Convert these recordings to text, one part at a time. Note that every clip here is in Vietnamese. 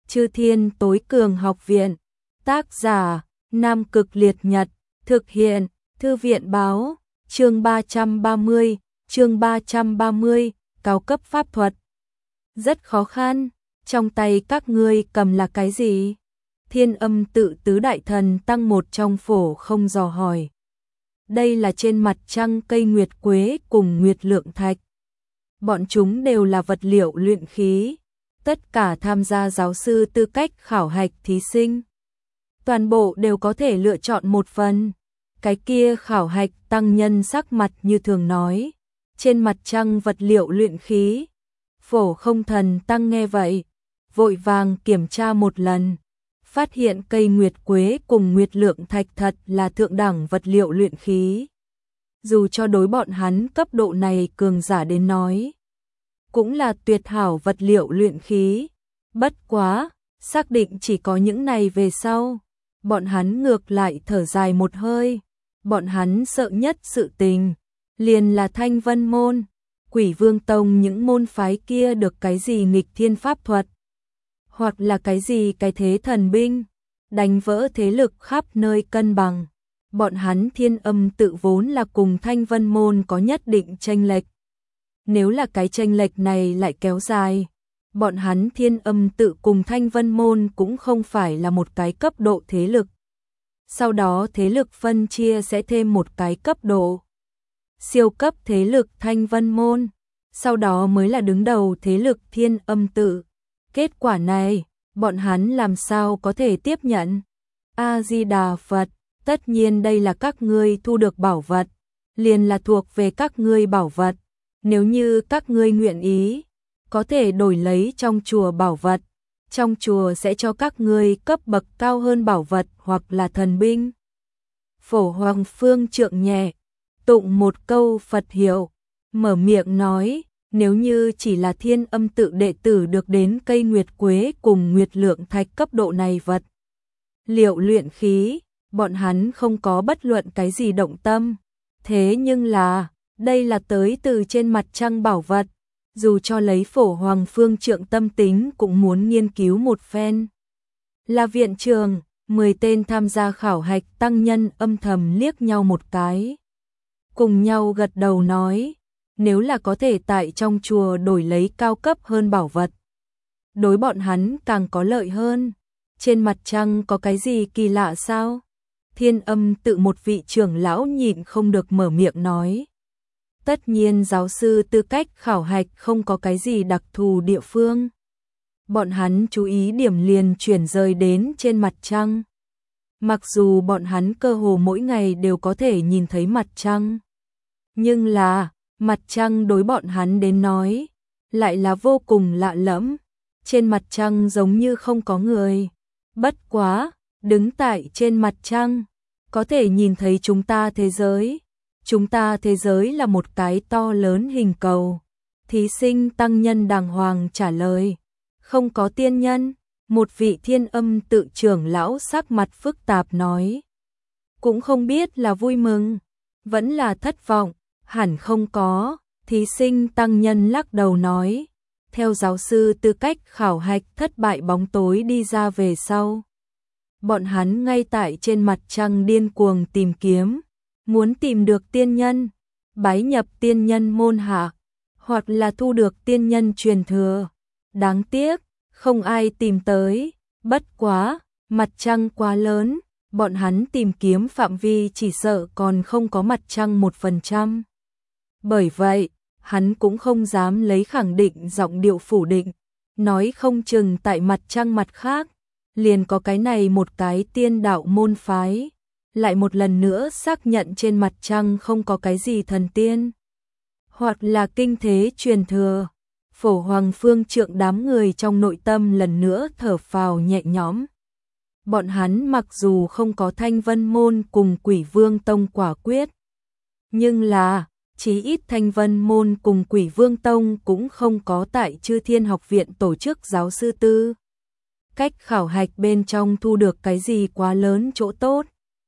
Chư Thiên Tối Cường Học Viện. Tác giả: Nam Cực Liệt Nhật. Thực hiện: Thư viện báo. Chương 330, cao cấp pháp thuật. Rất khó khăn, trong tay các ngươi cầm là cái gì? Thiên Âm Tự tứ đại thần tăng một trong Phổ Không dò hỏi. Đây là trên mặt trăng cây nguyệt quế cùng nguyệt lượng thạch. Bọn chúng đều là vật liệu luyện khí. Tất cả tham gia giáo sư tư cách khảo hạch thí sinh, toàn bộ đều có thể lựa chọn một phần. Cái kia khảo hạch tăng nhân sắc mặt như thường nói. Trên mặt trăng vật liệu luyện khí. Phổ Không thần tăng nghe vậy, vội vàng kiểm tra một lần. Phát hiện cây nguyệt quế cùng nguyệt lượng thạch thật là thượng đẳng vật liệu luyện khí. Dù cho đối bọn hắn cấp độ này cường giả đến nói, cũng là tuyệt hảo vật liệu luyện khí. Bất quá, xác định chỉ có những này về sau, bọn hắn ngược lại thở dài một hơi. Bọn hắn sợ nhất sự tình liền là Thanh Vân môn, Quỷ Vương tông những môn phái kia được cái gì nghịch thiên pháp thuật, hoặc là cái gì cái thế thần binh, đánh vỡ thế lực khắp nơi cân bằng. Bọn hắn Thiên Âm Tự vốn là cùng Thanh Vân môn có nhất định chênh lệch. Nếu là cái chênh lệch này lại kéo dài, bọn hắn Thiên Âm Tự cùng Thanh Vân môn cũng không phải là một cái cấp độ thế lực. Sau đó thế lực phân chia sẽ thêm một cái cấp độ. Siêu cấp thế lực Thanh Vân môn, sau đó mới là đứng đầu thế lực Thiên Âm Tự. Kết quả này, bọn hắn làm sao có thể tiếp nhận? A-di-đà Phật, tất nhiên đây là các ngươi thu được bảo vật, liền là thuộc về các ngươi bảo vật. Nếu như các ngươi nguyện ý, có thể đổi lấy trong chùa bảo vật. Trong chùa sẽ cho các ngươi cấp bậc cao hơn bảo vật hoặc là thần binh. Phổ Hoàng Phương trượng nhẹ, tụng một câu Phật hiệu, mở miệng nói, nếu như chỉ là Thiên Âm Tự đệ tử được đến cây nguyệt quế cùng nguyệt lượng thạch cấp độ này vật liệu luyện khí, bọn hắn không có bất luận cái gì động tâm. Thế nhưng là, đây là tới từ trên mặt trăng bảo vật, dù cho lấy Phổ Hoàng Phương trượng tâm tính cũng muốn nghiên cứu một phen. Là viện trường, 10 tên tham gia khảo hạch tăng nhân âm thầm liếc nhau một cái, cùng nhau gật đầu nói, nếu là có thể tại trong chùa đổi lấy cao cấp hơn bảo vật, đối bọn hắn càng có lợi hơn. Trên mặt trăng có cái gì kỳ lạ sao? Thiên Âm Tự một vị trưởng lão nhịn không được mở miệng nói. Tất nhiên giáo sư tư cách khảo hạch không có cái gì đặc thù địa phương. Bọn hắn chú ý điểm liền chuyển rời đến trên mặt trăng. Mặc dù bọn hắn cơ hồ mỗi ngày đều có thể nhìn thấy mặt trăng, nhưng là, mặt trăng đối bọn hắn đến nói, lại là vô cùng lạ lẫm. Trên mặt trăng giống như không có người. Bất quá, đứng tại trên mặt trăng, có thể nhìn thấy chúng ta thế giới. Chúng ta thế giới là một cái to lớn hình cầu. Thí sinh tăng nhân đàng hoàng trả lời. Không có tiên nhân. Một vị Thiên Âm Tự trưởng lão sắc mặt phức tạp nói. Cũng không biết là vui mừng, vẫn là thất vọng. Hẳn không có. Thí sinh tăng nhân lắc đầu nói. Theo giáo sư tư cách khảo hạch thất bại bóng tối đi ra về sau, bọn hắn ngay tại trên mặt trăng điên cuồng tìm kiếm, muốn tìm được tiên nhân, bái nhập tiên nhân môn hạ, hoặc là thu được tiên nhân truyền thừa. Đáng tiếc, không ai tìm tới. Bất quá, mặt trăng quá lớn, bọn hắn tìm kiếm phạm vi chỉ sợ còn không có mặt trăng 1%. Bởi vậy, hắn cũng không dám lấy khẳng định giọng điệu phủ định, nói không chừng tại mặt trăng mặt khác, liền có cái này một cái tiên đạo môn phái, lại một lần nữa xác nhận trên mặt trăng không có cái gì thần tiên, hoặc là kinh thế truyền thừa. Phổ Hoàng Phương trượng đám người trong nội tâm lần nữa thở phào nhẹ nhõm. Bọn hắn mặc dù không có Thanh Vân môn cùng Quỷ Vương tông quả quyết, nhưng là chí ít Thanh Vân môn cùng Quỷ Vương tông cũng không có tại Chư Thiên học viện tổ chức giáo sư tư cách khảo hạch bên trong thu được cái gì quá lớn chỗ tốt.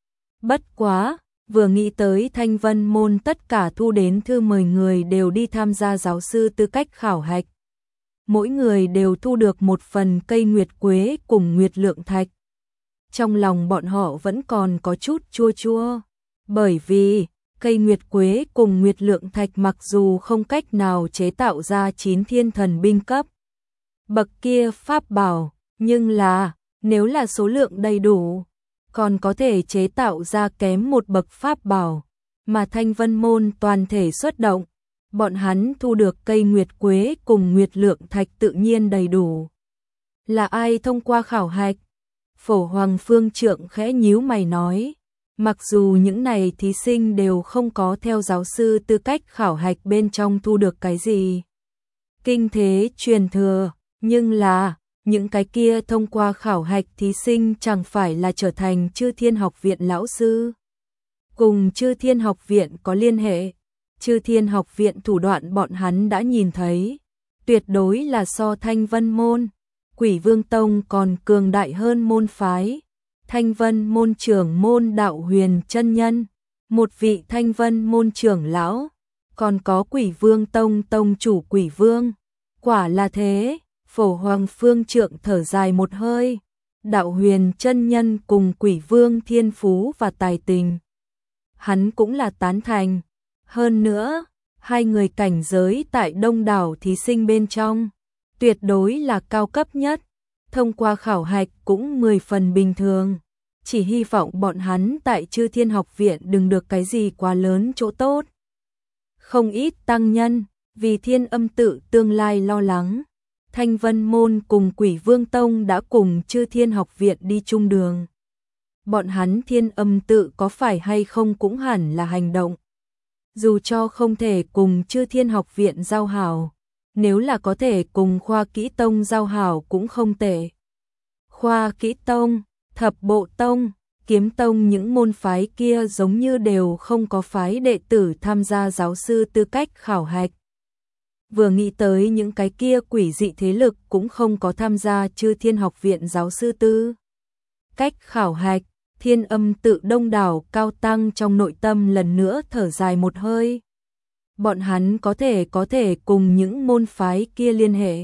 Bất quá, vừa nghĩ tới Thanh Vân môn tất cả thu đến thư mời người đều đi tham gia giáo sư tư cách khảo hạch, mỗi người đều thu được một phần cây nguyệt quế cùng nguyệt lượng thạch. Trong lòng bọn họ vẫn còn có chút chua chua, bởi vì cây nguyệt quế cùng nguyệt lượng thạch mặc dù không cách nào chế tạo ra 9 thiên thần binh cấp bậc kia pháp bảo, nhưng là nếu là số lượng đầy đủ, còn có thể chế tạo ra kém một bậc pháp bảo, mà Thanh Vân môn toàn thể xuất động, bọn hắn thu được cây nguyệt quế cùng nguyệt lượng thạch tự nhiên đầy đủ. Là ai thông qua khảo hạch? Phổ Hoàng Phương Trượng khẽ nhíu mày nói, mặc dù những này thí sinh đều không có theo giáo sư tư cách khảo hạch bên trong thu được cái gì kinh thế truyền thừa, nhưng là những cái kia thông qua khảo hạch thí sinh chẳng phải là trở thành Chư Thiên Học Viện lão sư. Cùng Chư Thiên Học Viện có liên hệ, Chư Thiên Học Viện thủ đoạn bọn hắn đã nhìn thấy, tuyệt đối là so Thanh Vân môn, Quỷ Vương Tông còn cường đại hơn môn phái. Thanh Vân môn trưởng môn Đạo Huyền chân nhân, một vị Thanh Vân môn trưởng lão, còn có Quỷ Vương Tông tông chủ Quỷ Vương. Quả là thế, Phổ Hoàng Phương Trượng thở dài một hơi, Đạo Huyền chân nhân cùng Quỷ Vương thiên phú và tài tình, hắn cũng là tán thành. Hơn nữa, hai người cảnh giới tại đông đảo thí sinh bên trong, tuyệt đối là cao cấp nhất, thông qua khảo hạch cũng 10 phần bình thường. Chỉ hy vọng bọn hắn tại Chư Thiên Học Viện đừng được cái gì quá lớn chỗ tốt. Không ít tăng nhân, vì Thiên Âm tự tương lai lo lắng, Thanh Vân môn cùng Quỷ Vương Tông đã cùng Chư Thiên Học Viện đi chung đường. Bọn hắn Thiên Âm tự có phải hay không cũng hẳn là hành động. Dù cho không thể cùng Chư Thiên Học Viện giao hảo, nếu là có thể cùng Khoa Kỹ Tông giao hảo cũng không tệ. Khoa Kỹ Tông, Thập Bộ Tông, Kiếm Tông những môn phái kia giống như đều không có phái đệ tử tham gia giáo sư tư cách khảo hạch. Vừa nghĩ tới những cái kia quỷ dị thế lực cũng không có tham gia Chư Thiên Học Viện giáo sư tư cách khảo hạch, Thiên Âm tự đông đảo cao tăng trong nội tâm lần nữa thở dài một hơi. Bọn hắn có thể cùng những môn phái kia liên hệ,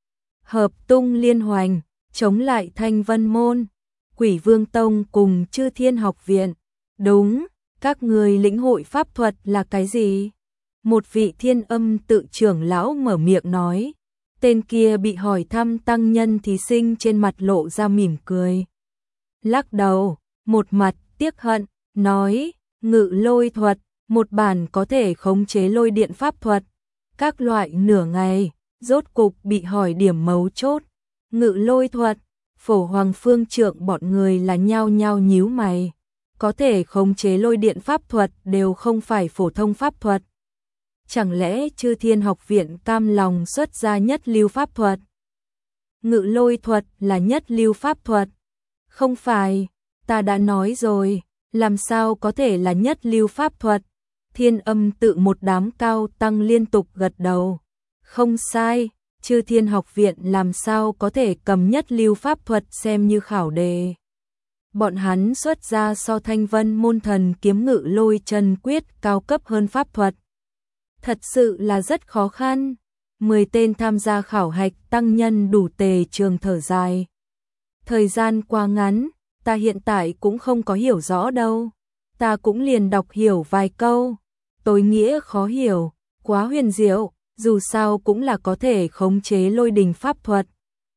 hợp tung liên hoành, chống lại Thanh Vân môn, Quỷ Vương Tông cùng Chư Thiên Học Viện. Đúng, các người lĩnh hội pháp thuật là cái gì? Một vị Thiên Âm tự trưởng lão mở miệng nói. Tên kia bị hỏi thăm tăng nhân thí sinh trên mặt lộ ra mỉm cười. Lắc đầu, một mặt tiếc hận, nói, ngự lôi thuật, một bản có thể khống chế lôi điện pháp thuật. Các loại nửa ngày, rốt cục bị hỏi điểm mấu chốt. Ngự lôi thuật, Phổ Hoàng Phương Trượng bọn người là nhao nhao nhíu mày. Có thể khống chế lôi điện pháp thuật đều không phải phổ thông pháp thuật. Chẳng lẽ Chư Thiên Học Viện cam lòng xuất ra nhất lưu pháp thuật? Ngự lôi thuật là nhất lưu pháp thuật. Không phải, ta đã nói rồi, làm sao có thể là nhất lưu pháp thuật? Thiên Âm tự một đám cao tăng liên tục gật đầu. Không sai, Chư Thiên Học Viện làm sao có thể cầm nhất lưu pháp thuật xem như khảo đề. Bọn hắn xuất ra so Thanh Vân môn thần kiếm ngự lôi chân quyết cao cấp hơn pháp thuật. Thật sự là rất khó khăn. 10 tên tham gia khảo hạch tăng nhân đủ tề trường thở dài. Thời gian quá ngắn, ta hiện tại cũng không có hiểu rõ đâu. Ta cũng liền đọc hiểu vài câu. Tối nghĩa khó hiểu, quá huyền diệu, dù sao cũng là có thể khống chế lôi đình pháp thuật.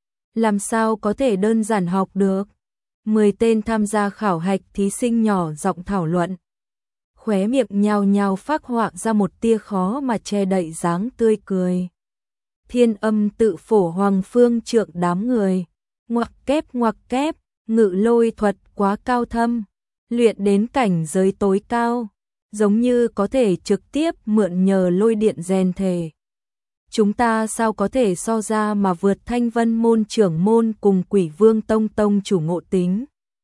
Làm sao có thể đơn giản học được? 10 tên tham gia khảo hạch thí sinh nhỏ giọng thảo luận. Khóe miệng nhao nhao phác họa ra một tia khó mà che đậy dáng tươi cười. Thiên Âm tự Phổ Hoàng Phương Trượng đám người. Ngoặc kép, ngự lôi thuật quá cao thâm. Luyện đến cảnh giới tối cao. Giống như có thể trực tiếp mượn nhờ lôi điện rèn thể. Chúng ta sao có thể so ra mà vượt Thanh Vân môn trưởng môn cùng Quỷ Vương Tông tông chủ ngộ tính.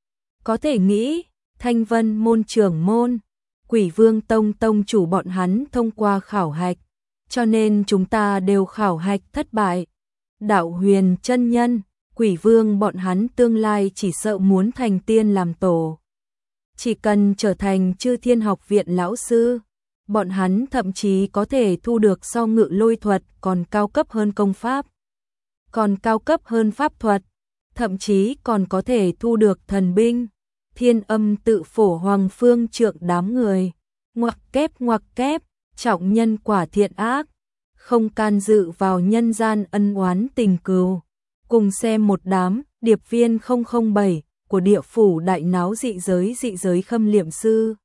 Có thể nghĩ, Thanh Vân môn trưởng môn, Quỷ Vương Tông tông chủ bọn hắn thông qua khảo hạch, cho nên chúng ta đều khảo hạch thất bại. Đạo Huyền chân nhân, Quỷ Vương bọn hắn tương lai chỉ sợ muốn thành tiên làm tổ. Chỉ cần trở thành Chư Thiên Học Viện lão sư, bọn hắn thậm chí có thể thu được so ngự lôi thuật còn cao cấp hơn công pháp. còn cao cấp hơn pháp thuật, thậm chí còn có thể thu được thần binh. Thiên Âm tự phổ Hoàng Phương Trượng đám người, ngoặc kép, trọng nhân quả thiện ác, không can dự vào nhân gian ân oán tình cừu. Cùng xem một đám điệp viên 007 của địa phủ đại náo dị giới Khâm Liệm Sư.